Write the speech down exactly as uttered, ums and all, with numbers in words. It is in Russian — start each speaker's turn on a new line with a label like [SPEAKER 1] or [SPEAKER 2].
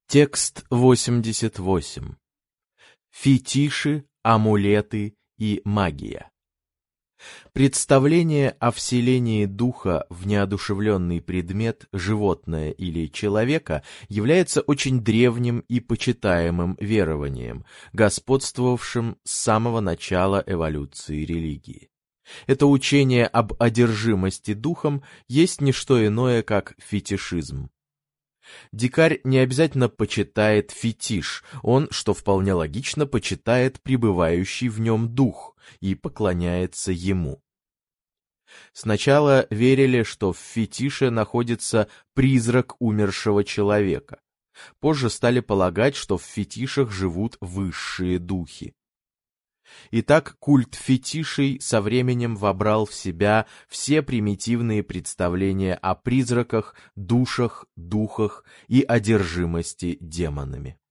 [SPEAKER 1] Текст восемьдесят восемь. Фетиши, амулеты и магия. Представление о вселении духа в неодушевленный предмет, животное или человека, является очень древним и почитаемым верованием, господствовавшим с самого начала эволюции религии. Это учение об одержимости духом есть не что иное, как фетишизм. Дикарь не обязательно почитает фетиш, он, что вполне логично, почитает пребывающий в нем дух и поклоняется ему. Сначала верили, что в фетише находится призрак умершего человека. Позже стали полагать, что в фетишах живут высшие духи. Итак, культ фетишей со временем вобрал в себя все примитивные представления о призраках, душах, духах и одержимости демонами.